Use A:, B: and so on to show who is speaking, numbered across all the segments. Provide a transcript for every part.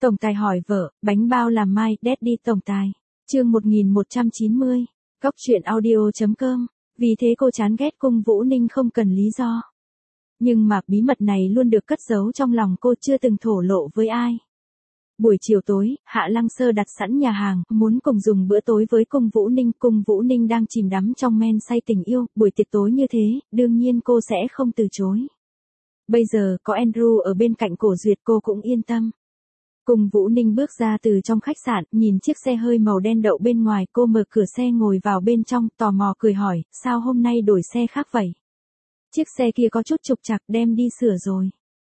A: Tổng tài hỏi vợ, bánh bao làm mai, Daddy tổng tài. Chương 1190. Góc truyện audio.com. Vì thế cô chán ghét Cung Vũ Ninh không cần lý do. Nhưng mà bí mật này luôn được cất giấu trong lòng cô, chưa từng thổ lộ với ai. Buổi chiều tối, Hạ Lăng Sơ đặt sẵn nhà hàng, muốn cùng dùng bữa tối với Cung Vũ Ninh. Cung Vũ Ninh đang chìm đắm trong men say tình yêu, buổi tiệc tối như thế, đương nhiên cô sẽ không từ chối. Bây giờ có Andrew ở bên cạnh Cổ Duyệt, cô cũng yên tâm. Cung Vũ Ninh bước ra từ trong khách sạn, nhìn chiếc xe hơi màu đen đậu bên ngoài, cô mở cửa xe ngồi vào bên trong, tò mò cười hỏi, sao hôm nay đổi xe khác vậy? Chiếc xe kia có chút trục trặc, đem đi sửa rồi.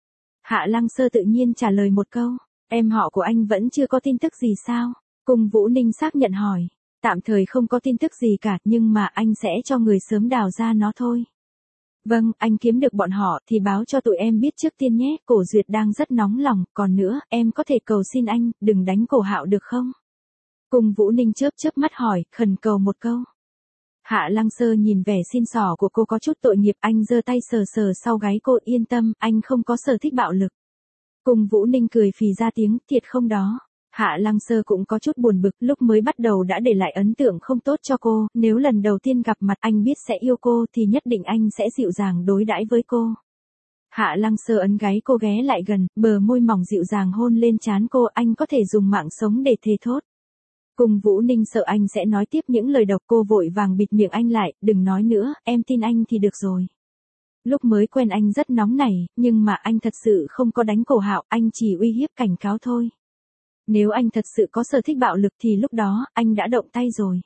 A: Hạ Lăng Sơ tự nhiên trả lời một câu, em họ của anh vẫn chưa có tin tức gì sao? Cung Vũ Ninh xác nhận hỏi, tạm thời không có tin tức gì cả, nhưng mà anh sẽ cho người sớm đào ra nó thôi. Vâng, anh kiếm được bọn họ thì báo cho tụi em biết trước tiên nhé. Cổ Duyệt đang rất nóng lòng, còn nữa, em có thể cầu xin anh, đừng đánh Cổ Hạo được không? Cung Vũ Ninh chớp mắt hỏi, khẩn cầu một câu. Hạ Lăng Sơ nhìn vẻ xin xỏ của cô có chút tội nghiệp, anh giơ tay sờ sau gáy cô, yên tâm, anh không có sở thích bạo lực. Cung Vũ Ninh cười phì ra tiếng, thiệt không đó. Hạ Lăng Sơ cũng có chút buồn bực, lúc mới bắt đầu đã để lại ấn tượng không tốt cho cô, nếu lần đầu tiên gặp mặt anh biết sẽ yêu cô thì nhất định anh sẽ dịu dàng đối đãi với cô. Hạ Lăng Sơ ấn gáy cô ghé lại gần, bờ môi mỏng dịu dàng hôn lên trán cô, anh có thể dùng mạng sống để thề thốt. Cung Vũ Ninh sợ anh sẽ nói tiếp những lời độc, cô vội vàng bịt miệng anh lại, đừng nói nữa, em tin anh thì được rồi. Lúc mới quen anh rất nóng nảy, nhưng mà anh thật sự không có đánh Cổ Hạo, anh chỉ uy hiếp cảnh cáo thôi. Nếu anh thật sự có sở thích bạo lực thì lúc đó, anh đã động tay rồi.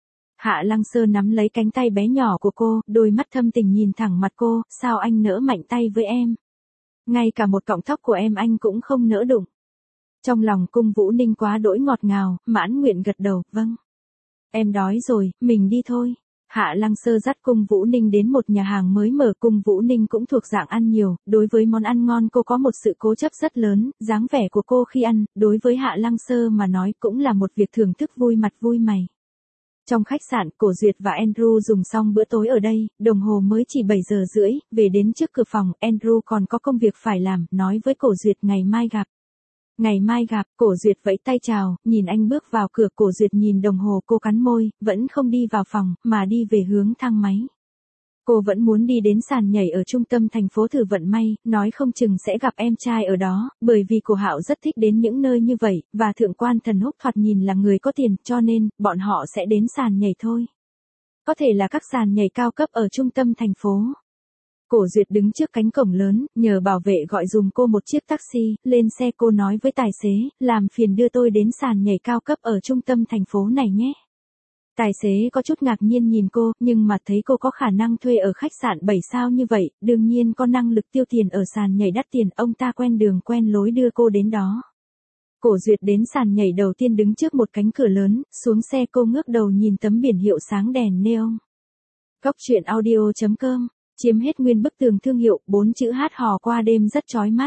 A: Hạ Lăng Sơ nắm lấy cánh tay bé nhỏ của cô, đôi mắt thâm tình nhìn thẳng mặt cô, sao anh nỡ mạnh tay với em? Ngay cả một cọng tóc của em anh cũng không nỡ đụng. Trong lòng Cung Vũ Ninh quá đỗi ngọt ngào, mãn nguyện gật đầu, vâng. Em đói rồi, mình đi thôi. Hạ Lăng Sơ dắt Cung Vũ Ninh đến một nhà hàng mới mở. Cung Vũ Ninh cũng thuộc dạng ăn nhiều, đối với món ăn ngon cô có một sự cố chấp rất lớn, dáng vẻ của cô khi ăn, đối với Hạ Lăng Sơ mà nói cũng là một việc thưởng thức vui mặt vui mày. Trong khách sạn, Cổ Duyệt và Andrew dùng xong bữa tối ở đây, đồng hồ mới chỉ 7 giờ rưỡi, về đến trước cửa phòng, Andrew còn có công việc phải làm, nói với Cổ Duyệt ngày mai gặp. Ngày mai gặp, Cổ Duyệt vẫy tay chào, nhìn anh bước vào cửa. Cổ Duyệt nhìn đồng hồ, cô cắn môi, vẫn không đi vào phòng, mà đi về hướng thang máy. Cô vẫn muốn đi đến sàn nhảy ở trung tâm thành phố thử vận may, nói không chừng sẽ gặp em trai ở đó, bởi vì Cổ Hạo rất thích đến những nơi như vậy, và Thượng quan Thần Húc thoạt nhìn là người có tiền, cho nên, bọn họ sẽ đến sàn nhảy thôi. Có thể là các sàn nhảy cao cấp ở trung tâm thành phố. Cổ Duyệt đứng trước cánh cổng lớn, nhờ bảo vệ gọi dùm cô một chiếc taxi, lên xe cô nói với tài xế, làm phiền đưa tôi đến sàn nhảy cao cấp ở trung tâm thành phố này nhé. Tài xế có chút ngạc nhiên nhìn cô, nhưng mà thấy cô có khả năng thuê ở khách sạn 7 sao như vậy, đương nhiên có năng lực tiêu tiền ở sàn nhảy đắt tiền, ông ta quen đường quen lối đưa cô đến đó. Cổ Duyệt đến sàn nhảy đầu tiên đứng trước một cánh cửa lớn, xuống xe cô ngước đầu nhìn tấm biển hiệu sáng đèn neon. Góc truyện audio.com. Chiếm hết nguyên bức tường thương hiệu, 4 chữ hát hò qua đêm rất chói mắt.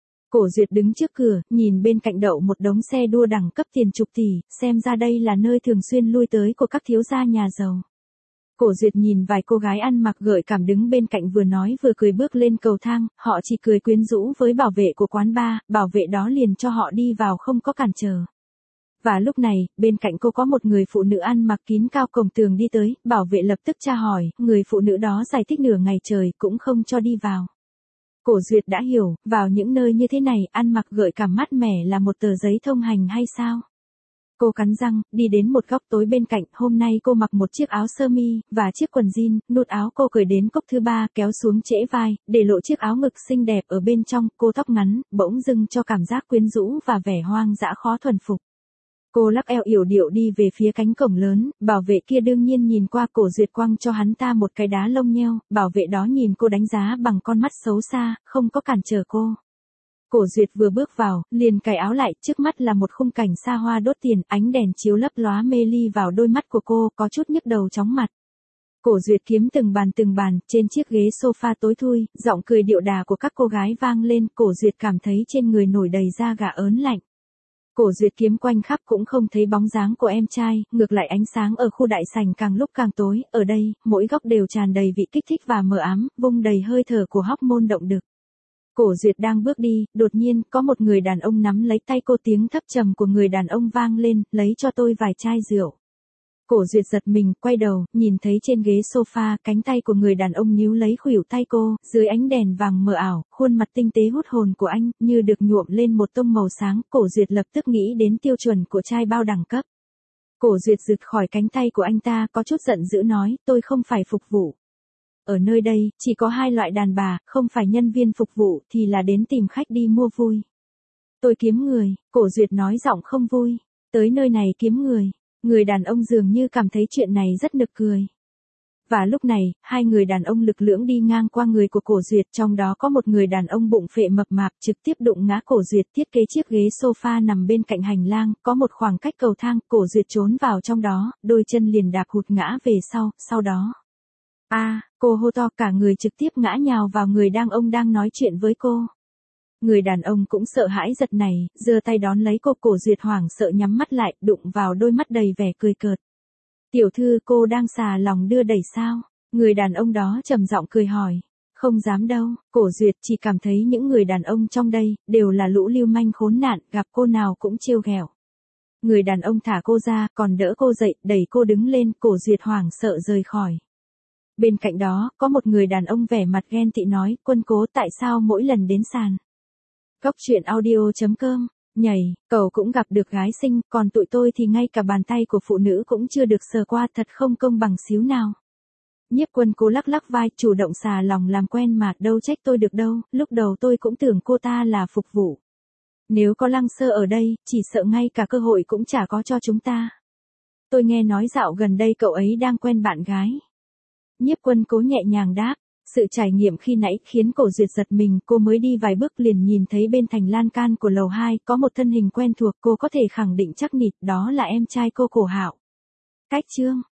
A: Cổ Duyệt đứng trước cửa, nhìn bên cạnh đậu một đống xe đua đẳng cấp tiền chục tỷ, xem ra đây là nơi thường xuyên lui tới của các thiếu gia nhà giàu. Cổ Duyệt nhìn vài cô gái ăn mặc gợi cảm đứng bên cạnh vừa nói vừa cười bước lên cầu thang, họ chỉ cười quyến rũ với bảo vệ của quán bar, bảo vệ đó liền cho họ đi vào không có cản trở. Và lúc này, bên cạnh cô có một người phụ nữ ăn mặc kín cao cổng tường đi tới, bảo vệ lập tức tra hỏi, người phụ nữ đó giải thích nửa ngày trời cũng không cho đi vào. Cổ Duyệt đã hiểu, vào những nơi như thế này, ăn mặc gợi cảm mát mẻ là một tờ giấy thông hành hay sao? Cô cắn răng, đi đến một góc tối bên cạnh, hôm nay cô mặc một chiếc áo sơ mi, và chiếc quần jean, nút áo cô cởi đến cốc thứ 3, kéo xuống trễ vai, để lộ chiếc áo ngực xinh đẹp ở bên trong, cô tóc ngắn, bỗng dưng cho cảm giác quyến rũ và vẻ hoang dã khó thuần phục. Cô lắc eo yểu điệu đi về phía cánh cổng lớn, bảo vệ kia đương nhiên nhìn qua. Cổ Duyệt quăng cho hắn ta một cái đá lông nheo, bảo vệ đó nhìn cô đánh giá bằng con mắt xấu xa, không có cản trở cô. Cổ Duyệt vừa bước vào, liền cài áo lại, trước mắt là một khung cảnh xa hoa đốt tiền, ánh đèn chiếu lấp lóa mê ly vào đôi mắt của cô, có chút nhức đầu chóng mặt. Cổ Duyệt kiếm từng bàn, trên chiếc ghế sofa tối thui, giọng cười điệu đà của các cô gái vang lên, Cổ Duyệt cảm thấy trên người nổi đầy da gà ớn lạnh. Cổ Duyệt kiếm quanh khắp cũng không thấy bóng dáng của em trai, ngược lại ánh sáng ở khu đại sảnh càng lúc càng tối, ở đây, mỗi góc đều tràn đầy vị kích thích và mờ ám, vung đầy hơi thở của hormone động đực. Cổ Duyệt đang bước đi, đột nhiên, có một người đàn ông nắm lấy tay cô, tiếng thấp trầm của người đàn ông vang lên, lấy cho tôi vài chai rượu. Cổ Duyệt giật mình, quay đầu, nhìn thấy trên ghế sofa, cánh tay của người đàn ông níu lấy khuỷu tay cô, dưới ánh đèn vàng mờ ảo, khuôn mặt tinh tế hút hồn của anh, như được nhuộm lên một tông màu sáng, Cổ Duyệt lập tức nghĩ đến tiêu chuẩn của trai bao đẳng cấp. Cổ Duyệt rượt khỏi cánh tay của anh ta, có chút giận dữ nói, tôi không phải phục vụ. Ở nơi đây, chỉ có hai loại đàn bà, không phải nhân viên phục vụ thì là đến tìm khách đi mua vui. Tôi kiếm người, Cổ Duyệt nói giọng không vui. Tới nơi này kiếm người. Người đàn ông dường như cảm thấy chuyện này rất nực cười. Và lúc này, hai người đàn ông lực lưỡng đi ngang qua người của Cổ Duyệt, trong đó có một người đàn ông bụng phệ mập mạp trực tiếp đụng ngã Cổ Duyệt. Thiết kế chiếc ghế sofa nằm bên cạnh hành lang, có một khoảng cách cầu thang, Cổ Duyệt trốn vào trong đó, đôi chân liền đạp hụt ngã về sau đó. Cô hô to, cả người trực tiếp ngã nhào vào người ông đang nói chuyện với cô. Người đàn ông cũng sợ hãi giật này, giơ tay đón lấy cô. Cổ Duyệt hoảng sợ nhắm mắt lại, đụng vào đôi mắt đầy vẻ cười cợt. Tiểu thư, cô đang xà lòng đưa đẩy sao? Người đàn ông đó trầm giọng cười hỏi. Không dám đâu, Cổ Duyệt chỉ cảm thấy những người đàn ông trong đây, đều là lũ lưu manh khốn nạn, gặp cô nào cũng trêu ghẹo. Người đàn ông thả cô ra, còn đỡ cô dậy, đẩy cô đứng lên, Cổ Duyệt hoảng sợ rời khỏi. Bên cạnh đó, có một người đàn ông vẻ mặt ghen tị nói, Quân Cố tại sao mỗi lần đến sàn Góc Chuyện Audio.com, nhảy, cậu cũng gặp được gái xinh, còn tụi tôi thì ngay cả bàn tay của phụ nữ cũng chưa được sờ qua, thật không công bằng xíu nào. Nhiếp Quân Cố lắc lắc vai, chủ động xà lòng làm quen mà, đâu trách tôi được đâu, lúc đầu tôi cũng tưởng cô ta là phục vụ. Nếu có Lăng Sơ ở đây, chỉ sợ ngay cả cơ hội cũng chả có cho chúng ta. Tôi nghe nói dạo gần đây cậu ấy đang quen bạn gái. Nhiếp Quân Cố nhẹ nhàng đáp. Sự trải nghiệm khi nãy khiến Cổ Duyệt giật mình, cô mới đi vài bước liền nhìn thấy bên thành lan can của lầu 2 có một thân hình quen thuộc, cô có thể khẳng định chắc nịch đó là em trai cô Cổ Hạo. Cách chương